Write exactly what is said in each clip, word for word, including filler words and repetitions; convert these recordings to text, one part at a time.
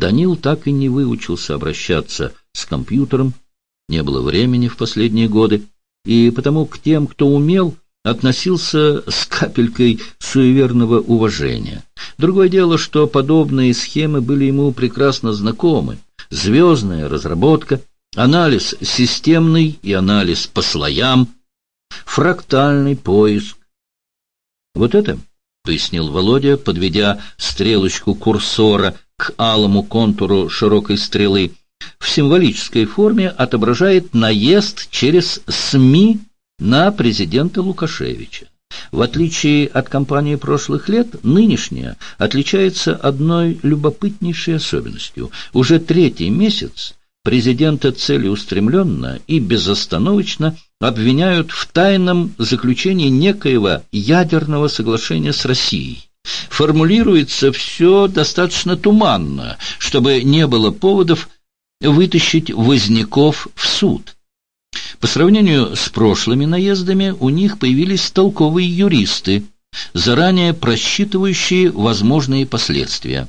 Данил так и не выучился обращаться с компьютером, не было времени в последние годы, и потому к тем, кто умел, относился с капелькой суеверного уважения. Другое дело, что подобные схемы были ему прекрасно знакомы. Звездная разработка, анализ системный и анализ по слоям, фрактальный поиск. Вот это, пояснил Володя, подведя стрелочку курсора к алому контуру широкой стрелы, в символической форме отображает наезд через СМИ на президента Лукашевича. В отличие от кампании прошлых лет, нынешняя отличается одной любопытнейшей особенностью. Уже третий месяц президента целеустремленно и безостановочно обвиняют в тайном заключении некоего ядерного соглашения с Россией. Формулируется все достаточно туманно, чтобы не было поводов вытащить Возняков в суд. По сравнению с прошлыми наездами у них появились толковые юристы, заранее просчитывающие возможные последствия.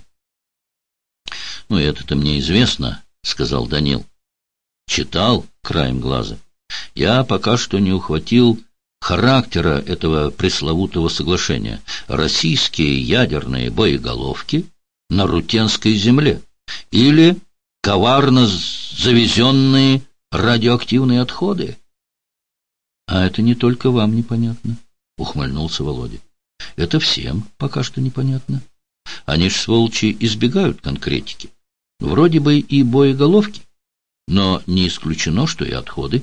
— Ну, это-то мне известно, — сказал Данил. — Читал краем глаза. Я пока что не ухватил характера этого пресловутого соглашения. Российские ядерные боеголовки на Рутенской земле или коварно завезенные радиоактивные отходы. — А это не только вам непонятно, — ухмыльнулся Володя. — Это всем пока что непонятно. Они ж, сволочи, избегают конкретики. Вроде бы и боеголовки, но не исключено, что и отходы.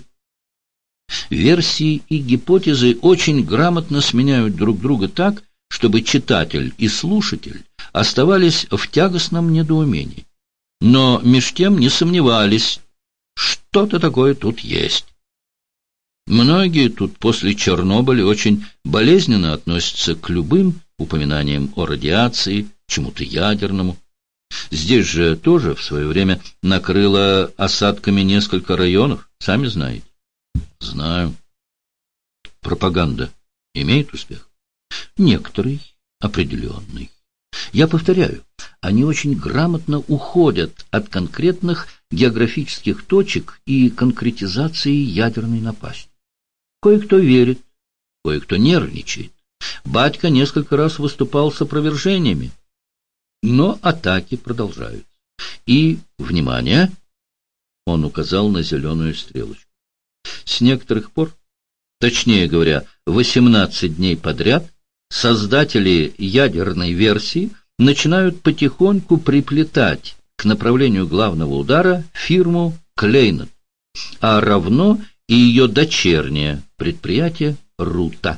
Версии и гипотезы очень грамотно сменяют друг друга так, чтобы читатель и слушатель оставались в тягостном недоумении. Но меж тем не сомневались, что-то такое тут есть. Многие тут после Чернобыля очень болезненно относятся к любым упоминаниям о радиации, чему-то ядерному. Здесь же тоже в свое время накрыло осадками несколько районов, сами знаете. Знаю. Пропаганда имеет успех? Некоторый, определенный. Я повторяю, они очень грамотно уходят от конкретных географических точек и конкретизации ядерной напасти. Кое-кто верит, кое-кто нервничает. Батька несколько раз выступал с опровержениями, но атаки продолжаются. И, внимание, он указал на зеленую стрелочку. С некоторых пор, точнее говоря, восемнадцать дней подряд, создатели ядерной версии начинают потихоньку приплетать к направлению главного удара фирму Клейнет, а равно и ее дочернее предприятие Рута.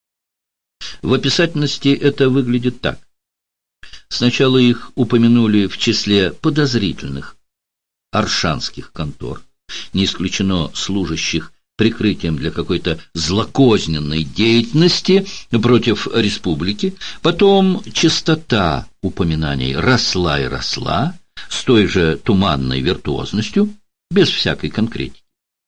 В описательности это выглядит так. Сначала их упомянули в числе подозрительных аршанских контор, не исключено служащих прикрытием для какой-то злокозненной деятельности против республики. Потом частота упоминаний росла и росла, с той же туманной виртуозностью, без всякой конкретики.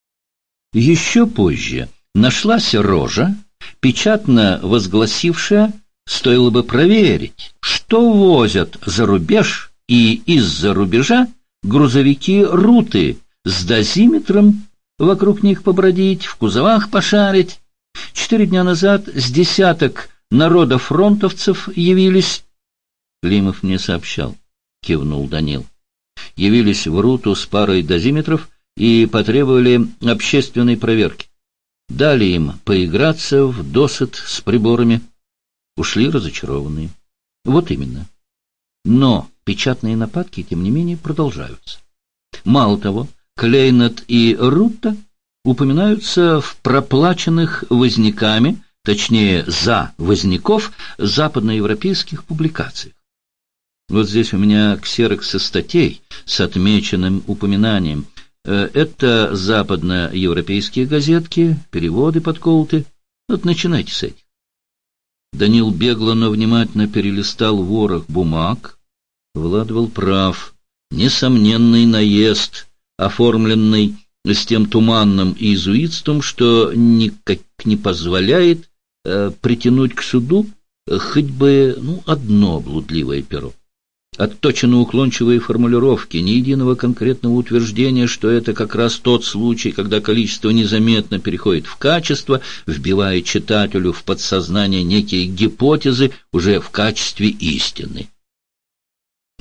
Еще позже нашлась рожа, печатно возгласившая: стоило бы проверить, что возят за рубеж и из-за рубежа грузовики Руты с дозиметром, вокруг них побродить, в кузовах пошарить. Четыре дня назад с десяток народофронтовцев явились. Климов мне сообщал, кивнул Данил. Явились в Руту с парой дозиметров и потребовали общественной проверки. Дали им поиграться в досыт с приборами. Ушли разочарованные. Вот именно. Но печатные нападки, тем не менее, продолжаются. Мало того, Клейнет и Рута упоминаются в проплаченных Возняками, точнее, за Возняков, западноевропейских публикациях. Вот здесь у меня ксероксы статей с отмеченным упоминанием. Это западноевропейские газетки, переводы подколоты. Вот начинайте с этих. Данил бегло, но внимательно перелистал ворох бумаг. Влад был прав. Несомненный наезд, оформленный с тем туманным иезуитством, что никак не позволяет э, притянуть к суду хоть бы ну, одно блудливое перо. Отточенно уклончивые формулировки, ни единого конкретного утверждения, что это как раз тот случай, когда количество незаметно переходит в качество, вбивая читателю в подсознание некие гипотезы уже в качестве истины.